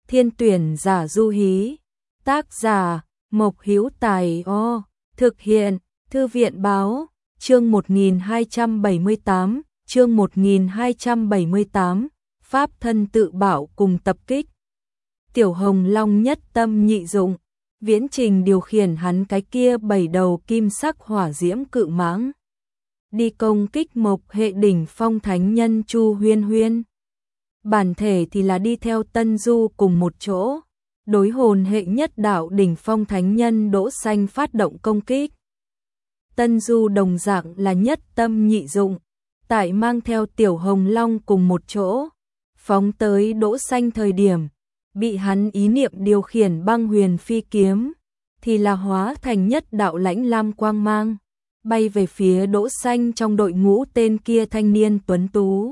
Thiên tuyển giả du hí. Tác giả Mộc Hữu Tài. Thực hiện Thư viện báo. Chương 1278, chương 1278, Pháp thân tự bảo cùng tập kích. Tiểu Hồng Long nhất tâm nhị dụng, viễn trình điều khiển hắn cái kia 7 đầu kim sắc hỏa diễm cự mãng. Đi công kích Mộc hệ đỉnh phong thánh nhân Chu Huyên Huyên. Bản thể thì là đi theo Tân Du cùng một chỗ, đối hồn hệ nhất đạo đỉnh phong thánh nhân Đỗ Xanh phát động công kích. Tân Du đồng dạng là nhất tâm nhị dụng, tại mang theo Tiểu Hồng Long cùng một chỗ, phóng tới Đỗ Xanh thời điểm, bị hắn ý niệm điều khiển băng huyền phi kiếm, thì là hóa thành nhất đạo lãnh lam quang mang, bay về phía Đỗ Xanh trong đội ngũ tên kia thanh niên tuấn tú.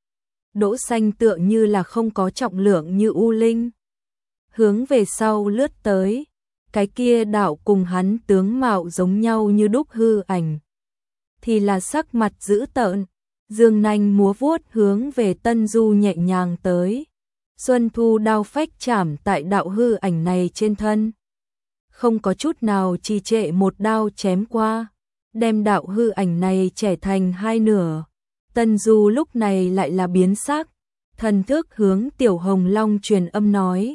Đỗ Xanh tựa như là không có trọng lượng như u linh, hướng về sau lướt tới, cái kia đạo cùng hắn tướng mạo giống nhau như đúc hư ảnh, thì là sắc mặt dữ tợn, dương nanh múa vuốt hướng về Tân Du nhẹ nhàng tới. Xuân Thu đao phách chảm tại đạo hư ảnh này trên thân, không có chút nào trì trệ, một đao chém qua, đem đạo hư ảnh này chẻ thành hai nửa. Tân Du lúc này lại là biến sắc, thần thức hướng Tiểu Hồng Long truyền âm nói,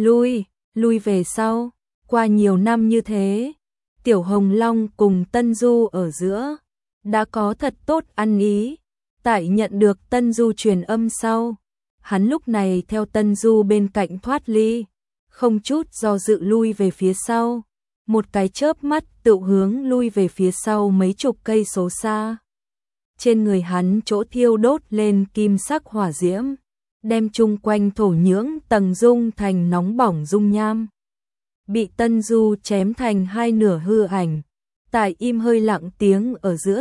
lui về sau. Qua nhiều năm như thế, Tiểu Hồng Long cùng Tân Du ở giữa đã có thật tốt ăn ý. Tại nhận được Tân Du truyền âm sau, hắn lúc này theo Tân Du bên cạnh thoát ly, không chút do dự lui về phía sau, một cái chớp mắt tự hướng lui về phía sau mấy chục cây số xa. Trên người hắn chỗ thiêu đốt lên kim sắc hỏa diễm, đem chung quanh thổ nhưỡng tầng dung thành nóng bỏng dung nham. Bị Tân Du chém thành hai nửa hư ảnh, tại im hơi lặng tiếng ở giữa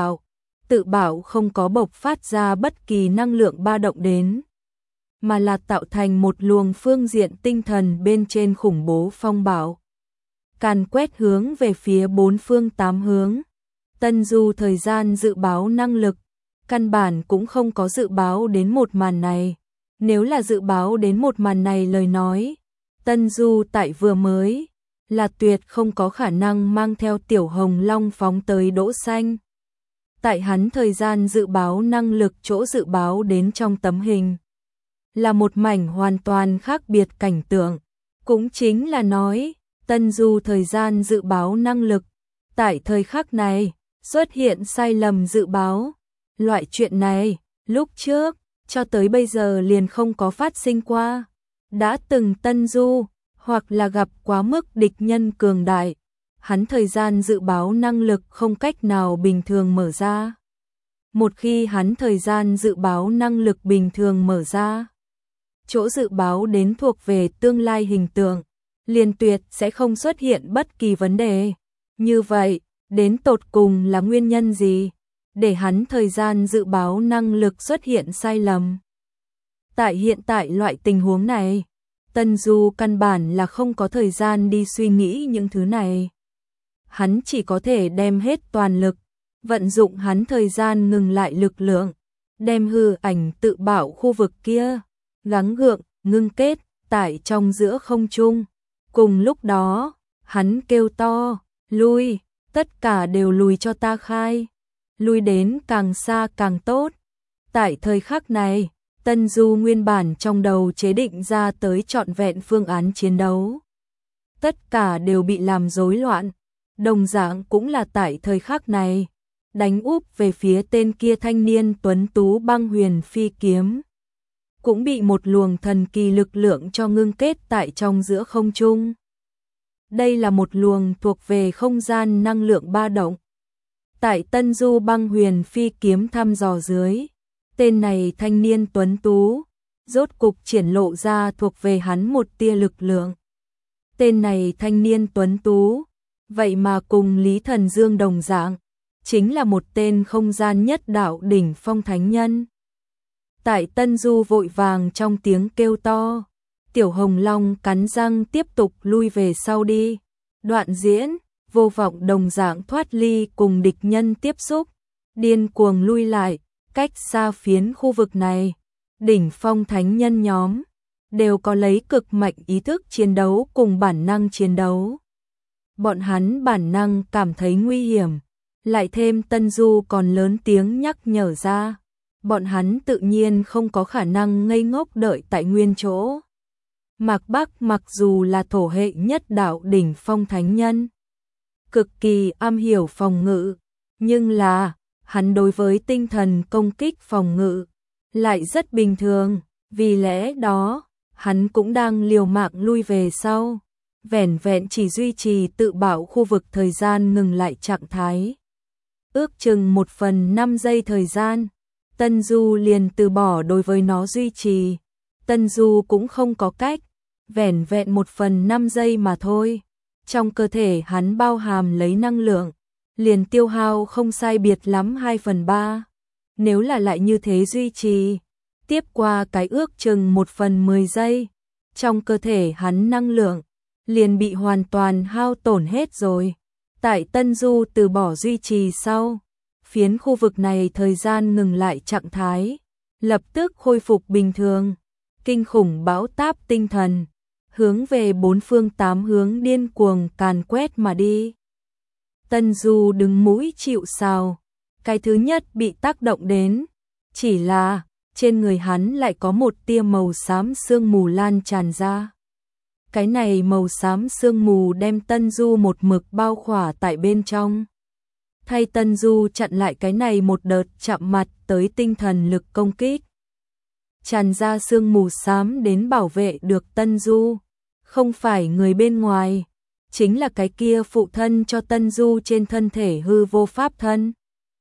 tự bảo không có bộc phát ra bất kỳ năng lượng ba động đến, mà là tạo thành một luồng phương diện tinh thần bên trên khủng bố phong bạo, càn quét hướng về phía bốn phương tám hướng. Tân Du thời gian dự báo năng lực, căn bản cũng không có dự báo đến một màn này. Nếu là dự báo đến một màn này lời nói, Tân Du tại vừa mới là tuyệt không có khả năng mang theo Tiểu Hồng Long phóng tới Đỗ Xanh. Tại hắn thời gian dự báo năng lực chỗ dự báo đến trong tấm hình, là một mảnh hoàn toàn khác biệt cảnh tượng. Cũng chính là nói, Tân Du thời gian dự báo năng lực, tại thời khắc này, xuất hiện sai lầm dự báo. Loại chuyện này, lúc trước, cho tới bây giờ liền không có phát sinh qua. Đã từng Tân Du, hoặc là gặp quá mức địch nhân cường đại, hắn thời gian dự báo năng lực không cách nào bình thường mở ra. Một khi hắn thời gian dự báo năng lực bình thường mở ra, chỗ dự báo đến thuộc về tương lai hình tượng, liền tuyệt sẽ không xuất hiện bất kỳ vấn đề. Như vậy, đến tột cùng là nguyên nhân gì để hắn thời gian dự báo năng lực xuất hiện sai lầm? Tại hiện tại loại tình huống này, Tân Du căn bản là không có thời gian đi suy nghĩ những thứ này. Hắn chỉ có thể đem hết toàn lực, vận dụng hắn thời gian ngừng lại lực lượng, đem hư ảnh tự bảo khu vực kia gắng gượng, ngưng kết tại trong giữa không trung. Cùng lúc đó, hắn kêu to, lui, tất cả đều lùi cho ta khai, lui đến càng xa càng tốt. Tại thời khắc này, Tân Du nguyên bản trong đầu chế định ra tới trọn vẹn phương án chiến đấu, tất cả đều bị làm rối loạn. Đồng dạng cũng là tại thời khắc này, đánh úp về phía tên kia thanh niên tuấn tú băng huyền phi kiếm, cũng bị một luồng thần kỳ lực lượng cho ngưng kết tại trong giữa không trung. Đây là một luồng thuộc về không gian năng lượng ba động. Tại Tân Du băng huyền phi kiếm thăm dò dưới, tên này thanh niên tuấn tú rốt cục triển lộ ra thuộc về hắn một tia lực lượng. Tên này thanh niên tuấn tú, vậy mà cùng Lý Thần Dương đồng dạng, chính là một tên không gian nhất đạo đỉnh phong thánh nhân. Tại Tân Du vội vàng trong tiếng kêu to, Tiểu Hồng Long cắn răng tiếp tục lui về sau đi. Đoạn diễn, vô vọng đồng dạng thoát ly cùng địch nhân tiếp xúc, điên cuồng lui lại, cách xa phiến khu vực này. Đỉnh phong thánh nhân nhóm đều có lấy cực mạnh ý thức chiến đấu cùng bản năng chiến đấu. Bọn hắn bản năng cảm thấy nguy hiểm, lại thêm Tân Du còn lớn tiếng nhắc nhở ra, bọn hắn tự nhiên không có khả năng ngây ngốc đợi tại nguyên chỗ. Mạc Bắc mặc dù là thổ hệ nhất đạo đỉnh phong thánh nhân, cực kỳ am hiểu phòng ngự, nhưng là hắn đối với tinh thần công kích phòng ngự lại rất bình thường, vì lẽ đó hắn cũng đang liều mạng lui về sau, vẻn vẹn chỉ duy trì tự bảo khu vực thời gian ngừng lại trạng thái. Ước chừng 1/5 giây thời gian, Tân Du liền từ bỏ đối với nó duy trì. Tân Du cũng không có cách, vẻn vẹn 1/5 giây mà thôi. Trong cơ thể hắn bao hàm lấy năng lượng, liền tiêu hao không sai biệt lắm 2/3. Nếu là lại như thế duy trì, tiếp qua cái ước chừng 1/10 giây, trong cơ thể hắn năng lượng liền bị hoàn toàn hao tổn hết rồi. Tại Tân Du từ bỏ duy trì sau, phiến khu vực này thời gian ngừng lại trạng thái, lập tức khôi phục bình thường. Kinh khủng bão táp tinh thần, hướng về 4 phương 8 hướng điên cuồng càn quét mà đi. Tân Du đứng mũi chịu sào, cái thứ nhất bị tác động đến, chỉ là trên người hắn lại có một tia màu xám sương mù lan tràn ra. Cái này màu xám sương mù đem Tân Du một mực bao khỏa tại bên trong. Thay Tân Du chặn lại cái này một đợt chạm mặt tới tinh thần lực công kích. Tràn ra sương mù xám đến bảo vệ được Tân Du, không phải người bên ngoài, chính là cái kia phụ thân cho Tân Du trên thân thể hư vô pháp thân.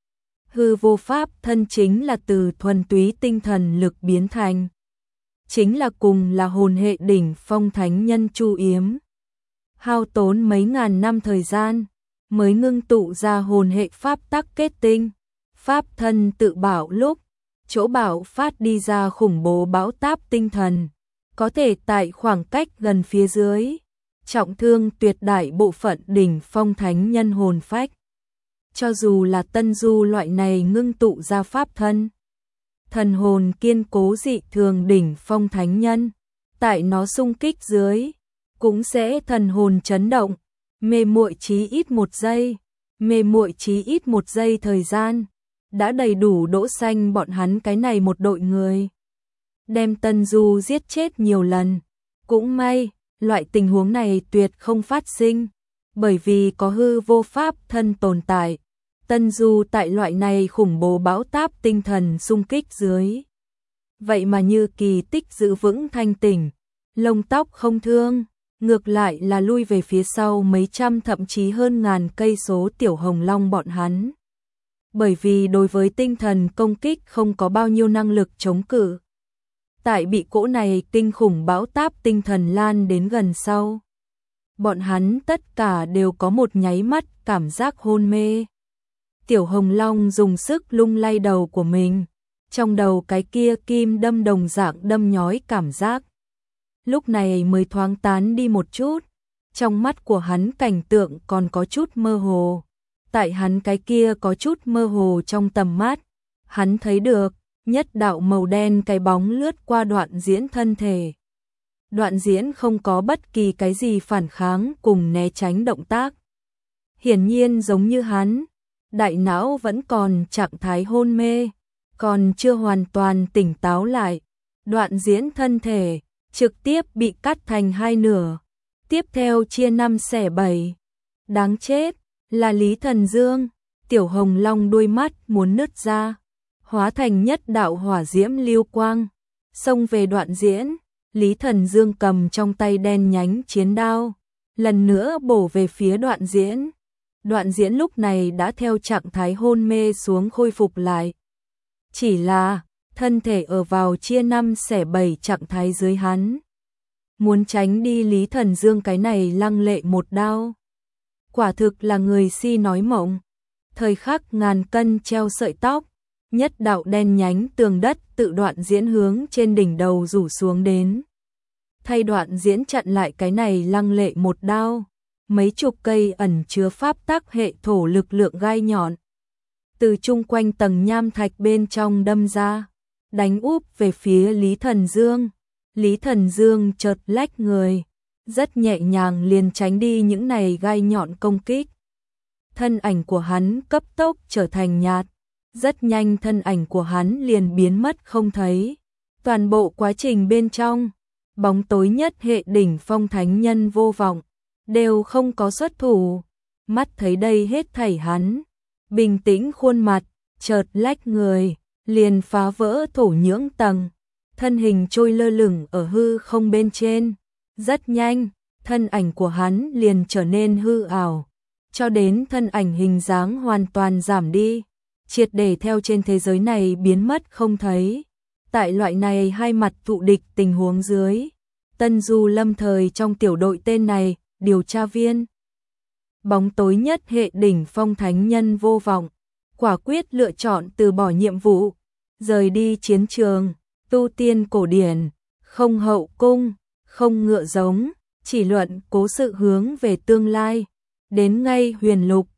Hư vô pháp thân chính là từ thuần túy tinh thần lực biến thành, chính là cùng là hồn hệ đỉnh phong thánh nhân Chu Yếm. Hao tốn mấy ngàn năm thời gian, mới ngưng tụ ra hồn hệ pháp tắc kết tinh, pháp thân tự bảo lúc, chỗ bảo phát đi ra khủng bố bão táp tinh thần, có thể tại khoảng cách gần phía dưới, trọng thương tuyệt đại bộ phận đỉnh phong thánh nhân hồn phách. Cho dù là Tân Du loại này ngưng tụ ra pháp thân, thần hồn kiên cố dị thường đỉnh phong thánh nhân, tại nó xung kích dưới, cũng sẽ thần hồn chấn động, mê muội chí ít 1 giây, mê muội chí ít 1 giây thời gian, đã đầy đủ đỗ xanh bọn hắn cái này một đội người. Đem Tân Du giết chết nhiều lần, cũng may, loại tình huống này tuyệt không phát sinh, bởi vì có hư vô pháp thân tồn tại. Tân Du tại loại này khủng bố bão táp tinh thần xung kích dưới, vậy mà như kỳ tích giữ vững thanh tỉnh, lông tóc không thương, ngược lại là lui về phía sau mấy trăm thậm chí hơn ngàn cây số Tiểu Hồng Long bọn hắn. Bởi vì đối với tinh thần công kích không có bao nhiêu năng lực chống cự. Tại bị cỗ này kinh khủng bão táp tinh thần lan đến gần sau, bọn hắn tất cả đều có một nháy mắt cảm giác hôn mê. Tiểu Hồng Long dùng sức lung lay đầu của mình, trong đầu cái kia kim đâm đồng dạng đâm nhói cảm giác. Lúc này mới thoáng tán đi một chút, trong mắt của hắn cảnh tượng còn có chút mơ hồ. Tại hắn cái kia có chút mơ hồ trong tầm mắt, hắn thấy được nhất đạo màu đen cái bóng lướt qua Đoạn Diễn thân thể. Đoạn Diễn không có bất kỳ cái gì phản kháng cùng né tránh động tác. Hiển nhiên giống như hắn, đại não vẫn còn trạng thái hôn mê, còn chưa hoàn toàn tỉnh táo lại. Đoạn Diễn thân thể trực tiếp bị cắt thành 2 nửa, tiếp theo chia 5 xẻ 7. Đáng chết, là Lý Thần Dương. Tiểu Hồng Long đôi mắt muốn nứt ra, hóa thành nhất đạo hỏa diễm lưu quang, xông về Đoạn Diễn. Lý Thần Dương cầm trong tay đen nhánh chiến đao, lần nữa bổ về phía Đoạn Diễn. Đoạn Diễn lúc này đã theo trạng thái hôn mê xuống khôi phục lại. Chỉ là, thân thể ở vào chia 5 xẻ 7 trạng thái dưới hắn. Muốn tránh đi Lý Thần Dương cái này lăng lệ một đao. Quả thực là người si nói mộng. Thời khắc ngàn cân treo sợi tóc, nhất đạo đen nhánh tường đất tự Đoạn Diễn hướng trên đỉnh đầu rủ xuống đến. Thay Đoạn Diễn chặn lại cái này lăng lệ một đao, mấy chục cây ẩn chứa pháp tắc hệ thổ lực lượng gai nhọn, từ chung quanh tầng nham thạch bên trong đâm ra, đánh úp về phía Lý Thần Dương. Lý Thần Dương chợt lách người, rất nhẹ nhàng liền tránh đi những này gai nhọn công kích. Thân ảnh của hắn cấp tốc trở thành nhạt, rất nhanh thân ảnh của hắn liền biến mất không thấy. Toàn bộ quá trình bên trong, bóng tối nhất hệ đỉnh phong thánh nhân vô vọng, đều không có xuất thủ. Mắt thấy đây hết thảy hắn, bình tĩnh khuôn mặt, chợt lách người, liền phá vỡ thổ nhưỡng tầng, thân hình trôi lơ lửng ở hư không bên trên. Rất nhanh, thân ảnh của hắn liền trở nên hư ảo, cho đến thân ảnh hình dáng hoàn toàn giảm đi, triệt để theo trên thế giới này biến mất không thấy. Tại loại này hai mặt thụ địch tình huống dưới, Tân Du lâm thời trong tiểu đội tên này, điều tra viên. Bóng tối nhất hệ đỉnh phong thánh nhân vô vọng, quả quyết lựa chọn từ bỏ nhiệm vụ, rời đi chiến trường, tu tiên cổ điển, không hậu cung, không ngựa giống, chỉ luận cố sự hướng về tương lai. Đến ngay huyền lục,